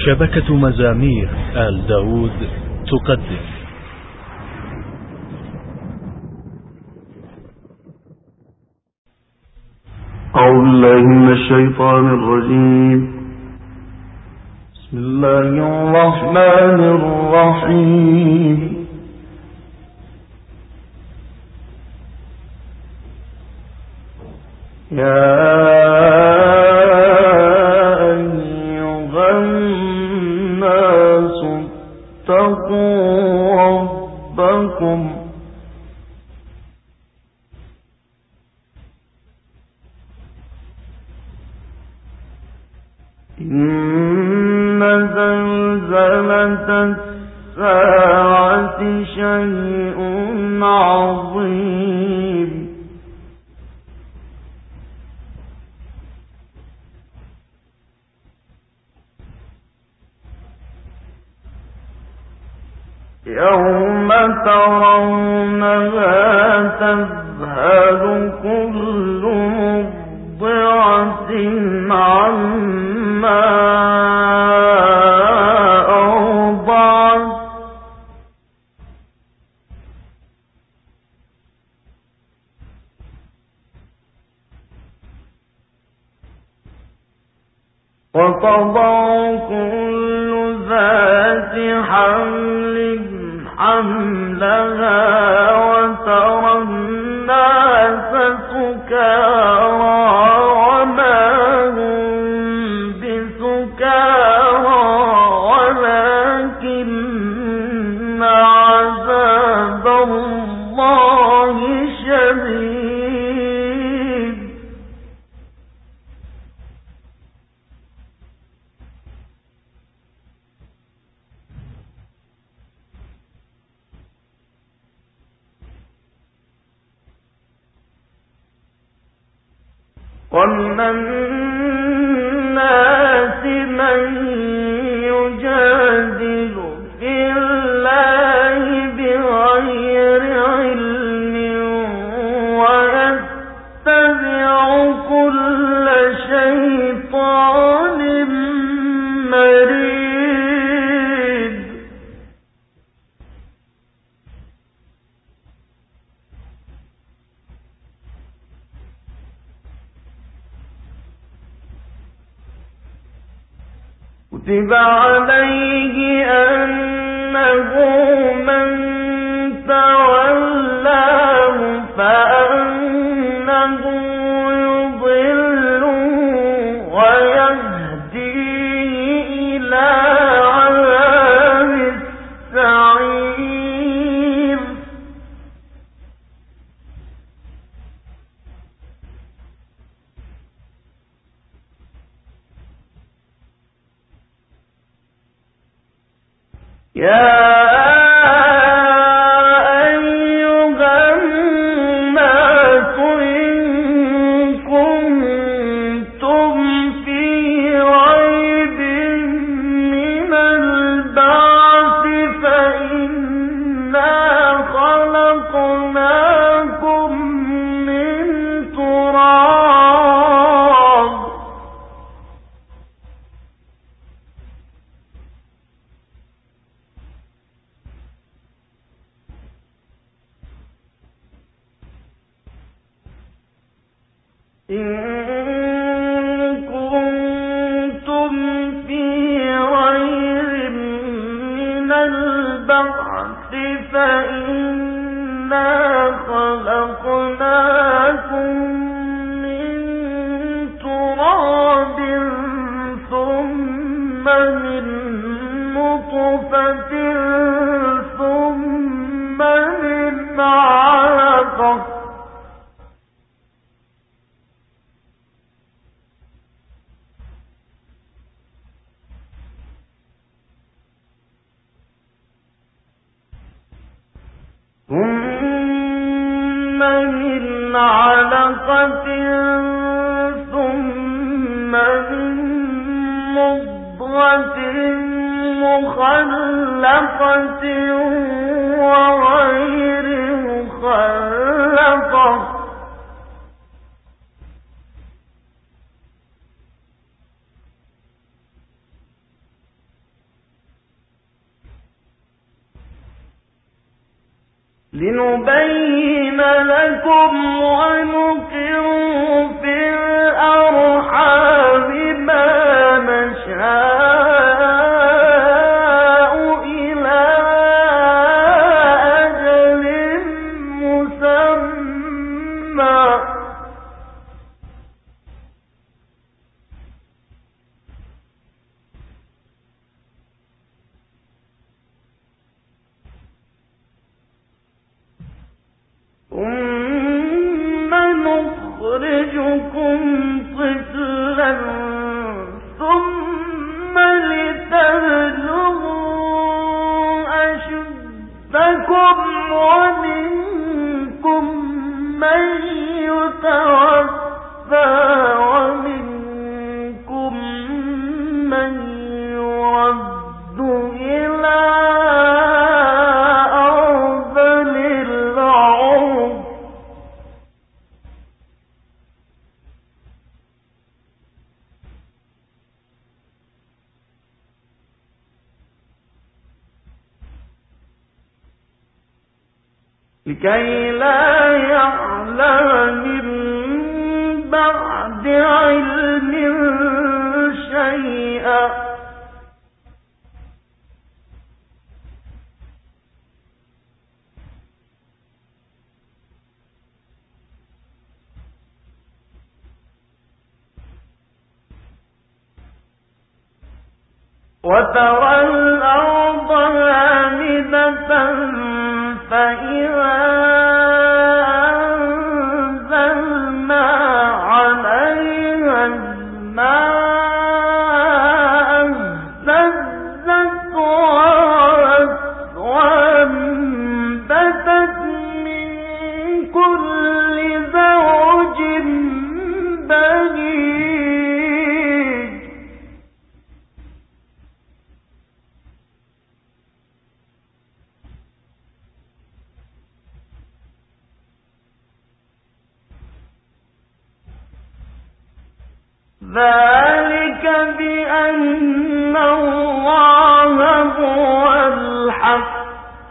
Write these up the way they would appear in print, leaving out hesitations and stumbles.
شبكة مزامير آل داود تقدم. أعوذ بالله من الشيطان الرجيم. بسم الله الرحمن الرحيم. يا أيها الناس اتقوا ربكم إن زلزلة الساعة شيء عظيم يوم ترونها تذهل كل مرضعة عما أرضعت وتضع كل ذات حمل حملها وترى الناس سكارى وما هم بسكارى ولكن عذاب الله شديد ومن الناس من يجادل في الله بغير علم ويتبع كل شيطان مريد كتب عليه أنه من تولاه فأنه يضله ويهديه إلى عذاب السعير يا أيها الناس إن كنتم في ريب من البعث فإنا خلقناكم من تراب إن كنتم في ريب من البعث فإنا خلقناكم من تراب ثم من نطفة ثم من علقة ثم من علقة ثم من مضغة مخلقة وغير مخلقة لنبين لكم ونقر في الأرحام ما نشاء إلى أجل مسمى ثم نخرجكم طفلا ثم لتبلغوا أشدكم ومنكم من يتوفى ومنكم من يرد إلى لكي لا يعلم من بعد علم شيئا وترى الأرض هامدة فإذا أنزلنا عليها الماء اهتزت وربت وأنبتت من كل زوج بهيج ذلك بأن الله هو الحق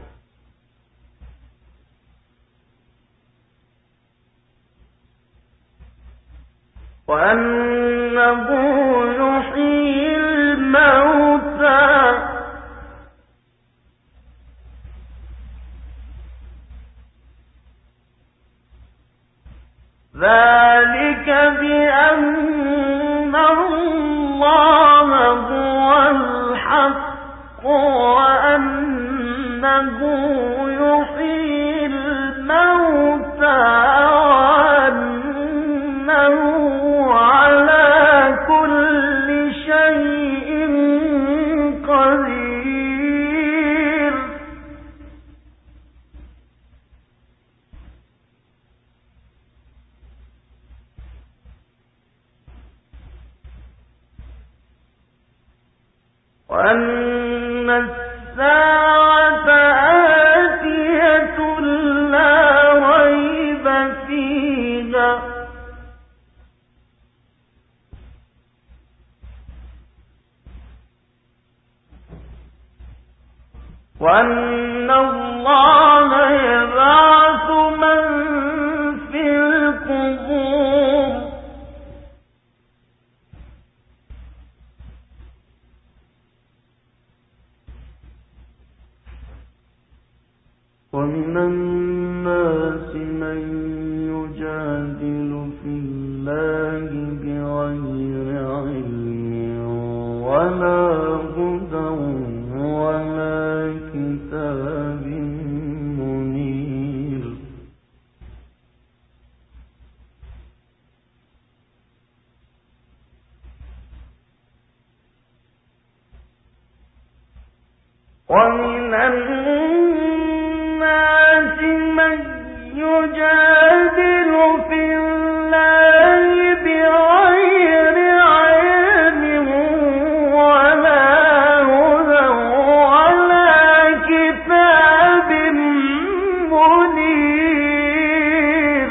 وأنه يحيي الموتى ذلك بأن الله هو الحق وأنه يحيي الموتى وأنه على كل شيء قدير وأن الساعة آتية لا ريب فيها وأن الله يبعث من في القبور ومن الناس من يجادل في الله بغير علم ولا هدى ولا كتاب منير ومن الناس من يجادل في الله بغير علم ولا هدى ولا كتاب منير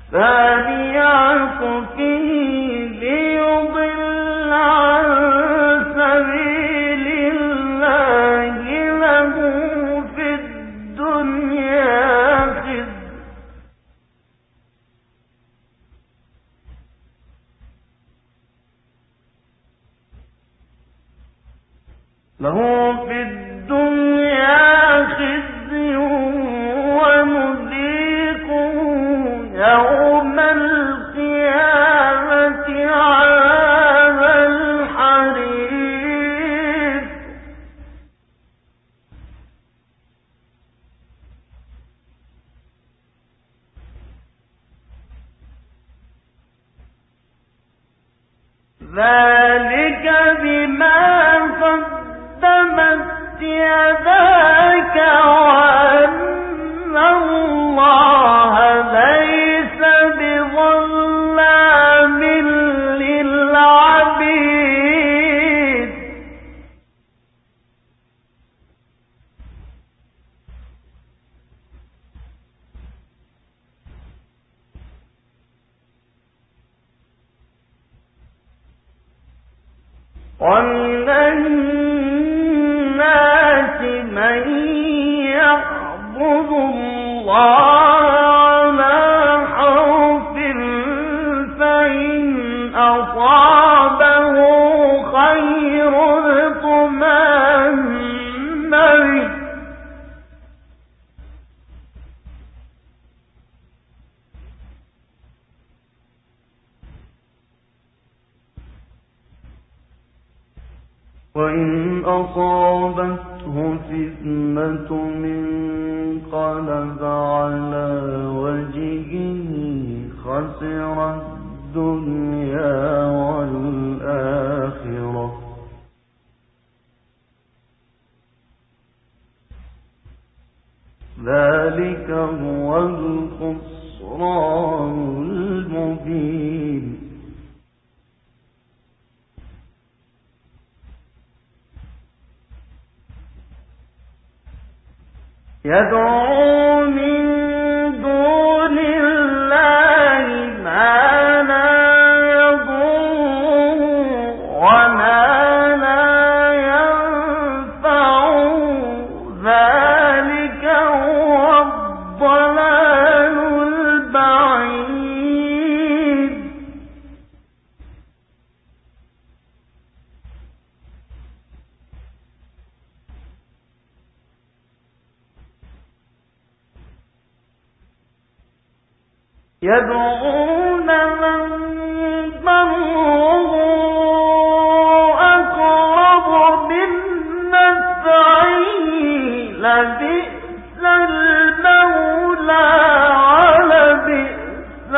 ثاني عطفه ليضل عن سبيل الله له في الدنيا خزي ونذيقه يوم القيامة عذاب الحريق ذلك بما قدمت يداك وأن الله ليس بظلام للعبيد ومن الناس من يعبد الله على حرف فإن أصابه خير اطمأن به وإن أصابته فتنة انقلب على وجهه خسر الدنيا والآخرة ذلك هو الخسران المبين يدعو من دون الله ما لا يضره وما لا ينفعه ذلك هو الضلال البعيد يدعون من ضره أقرب من نفعه لبئس المولى ولبئس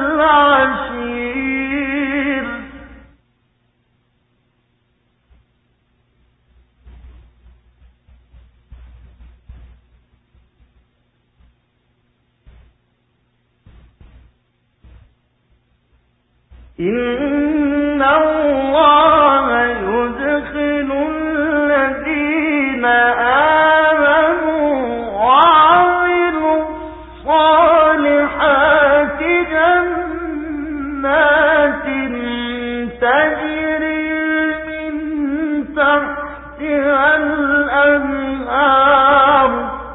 العشير إن الله يدخل الذين آمنوا وعملوا الصالحات جنات تجري من تحتها الأنهار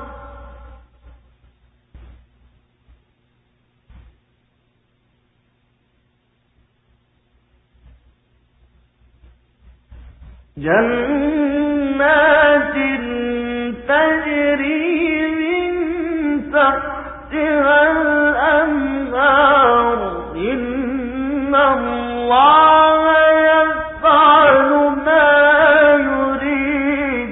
جنات تجري من تحتها الأنهار إن الله يفعل ما يريد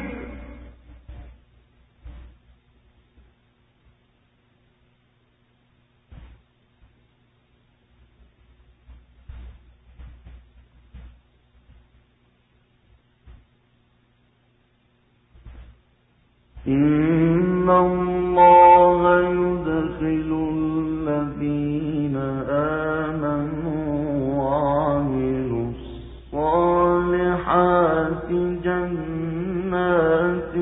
إن الله يدخل الذين آمنوا وعملوا الصالحات جنات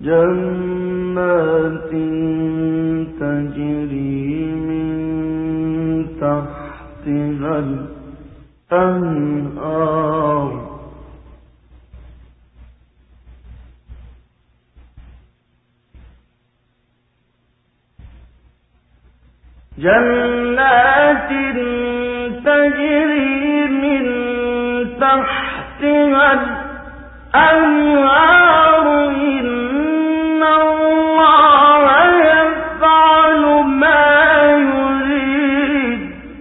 جنات تجري من تحتها الأنهار جنات تجري من تحتها الأنهار إن الله يفعل ما يريد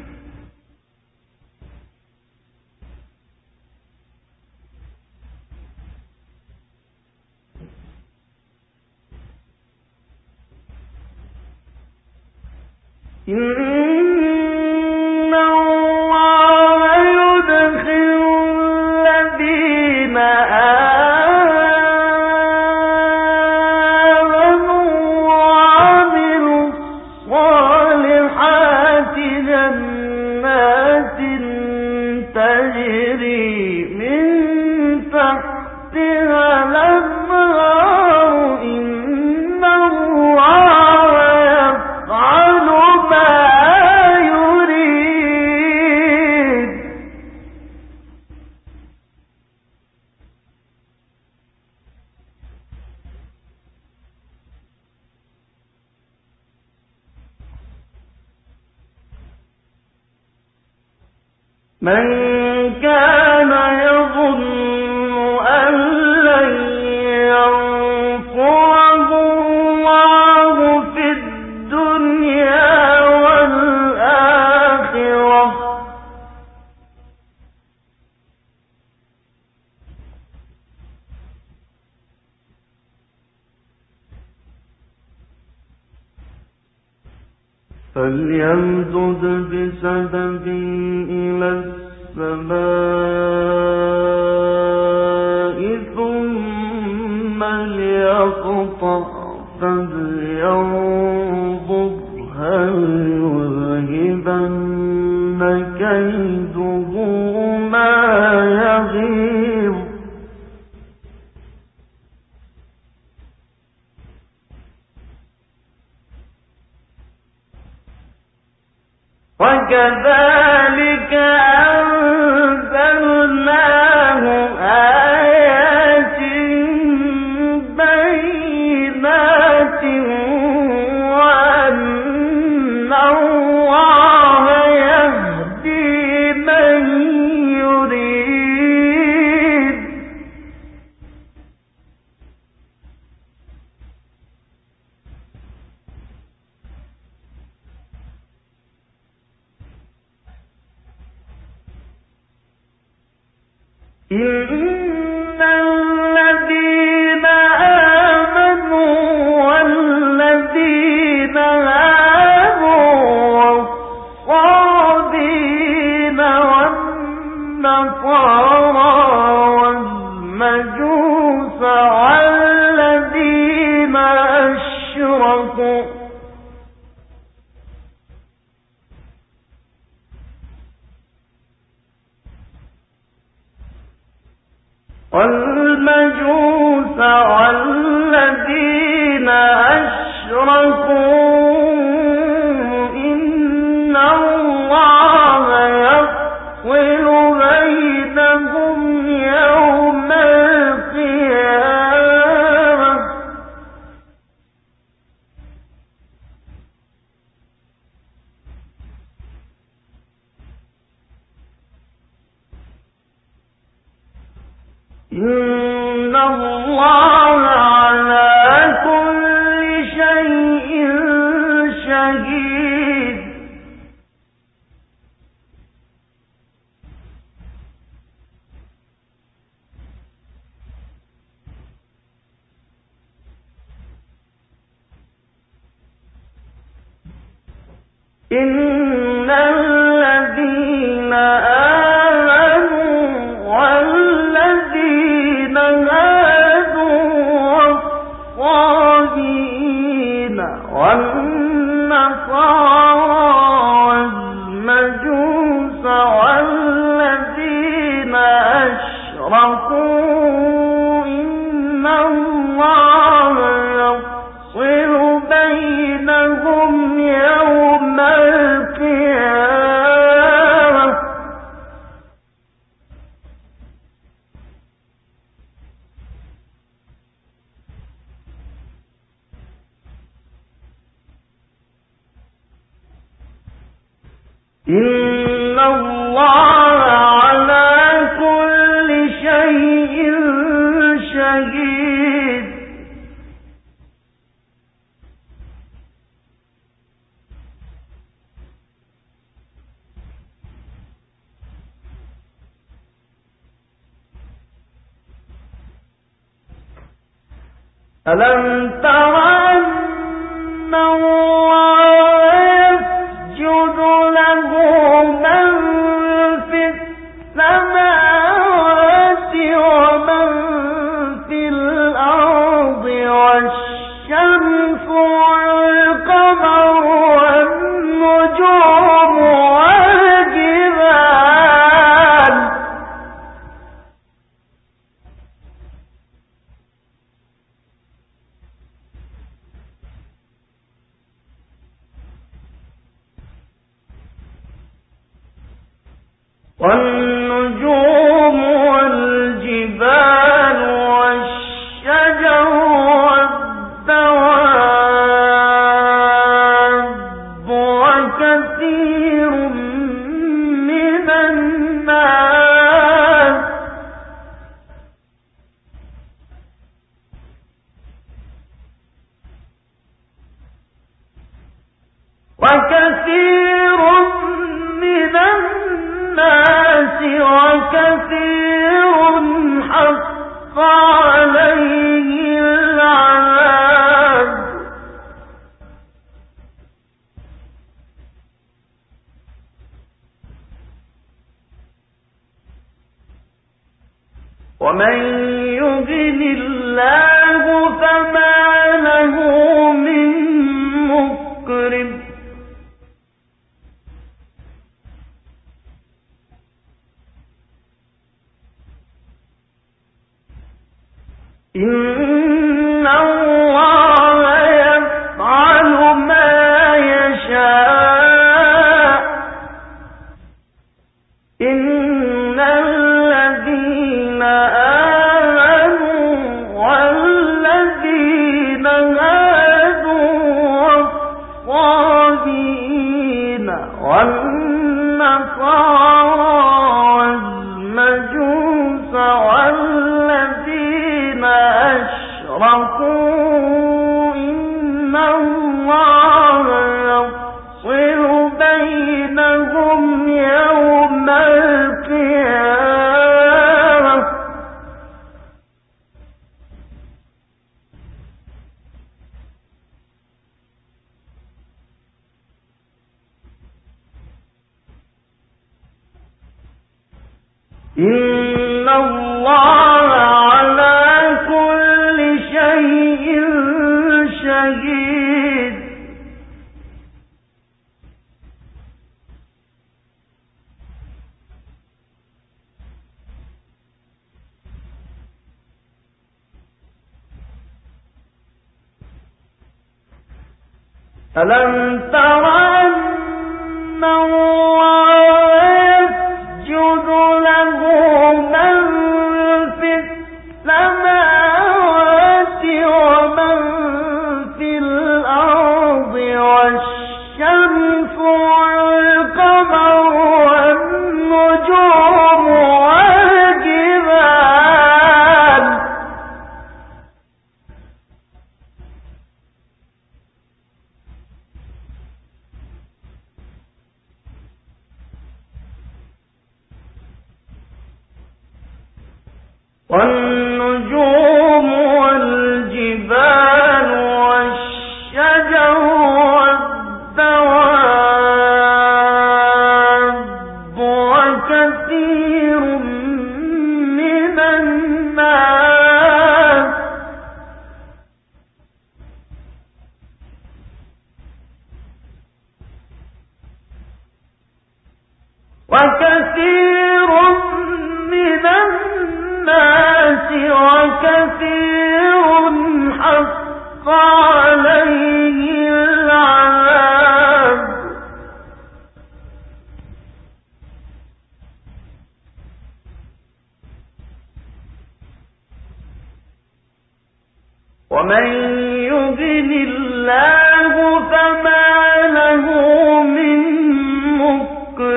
إن الله يدخل الذين آمنوا وعملوا الصالحات جنات تجري من تحتها الأنهار إن الله يفعل ما يريد من كان يظن أن لن ينصره الله في الدنيا والآخرة فليمدد بسبب إلى السماء ثم ليقطع فلينظر هل يذهبن كيده ما يغيظ وكذلك أنزلناه آيات بينات وأن الله يهدي من يريد إن الذين آمنوا والذين هادوا والصابين والنصارى والمجوس والذين أشركوا إن الله يفصل بينهم يوم القيامة إن الله على كل شيء شهيد إن الذين آمنوا والذين هادوا والصابئين والنصارى والمجوس والذين أشركوا إن الله إن الله على كل شيء شهيد ألم تر أن الله يسجد له من في السماوات ومن في الأرض والشمس والقمر والنجوم والجبال والشجر والدواب وكثير من الناس وكثير حق عليه العذاب ومن يهن الله فما له من مكرم إن الله يفعل ما يشاء إن الذين آمنوا والذين هادوا والصابئين والنصارى والمجوس والذين أشركوا إن الله يفصل بينهم يوم القيامة إن الله على كل شيء شهيد ألم تر أن الله يسجد له من في السماوات ومن في الأرض والشمس والقمر والنجوم والجبال والنجوم والجبال والشجر والدواب وكثير من الناس وكثير حق عليه العذاب ومن يهن الله فما له من مكرم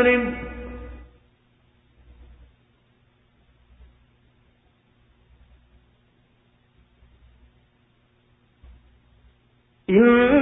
إن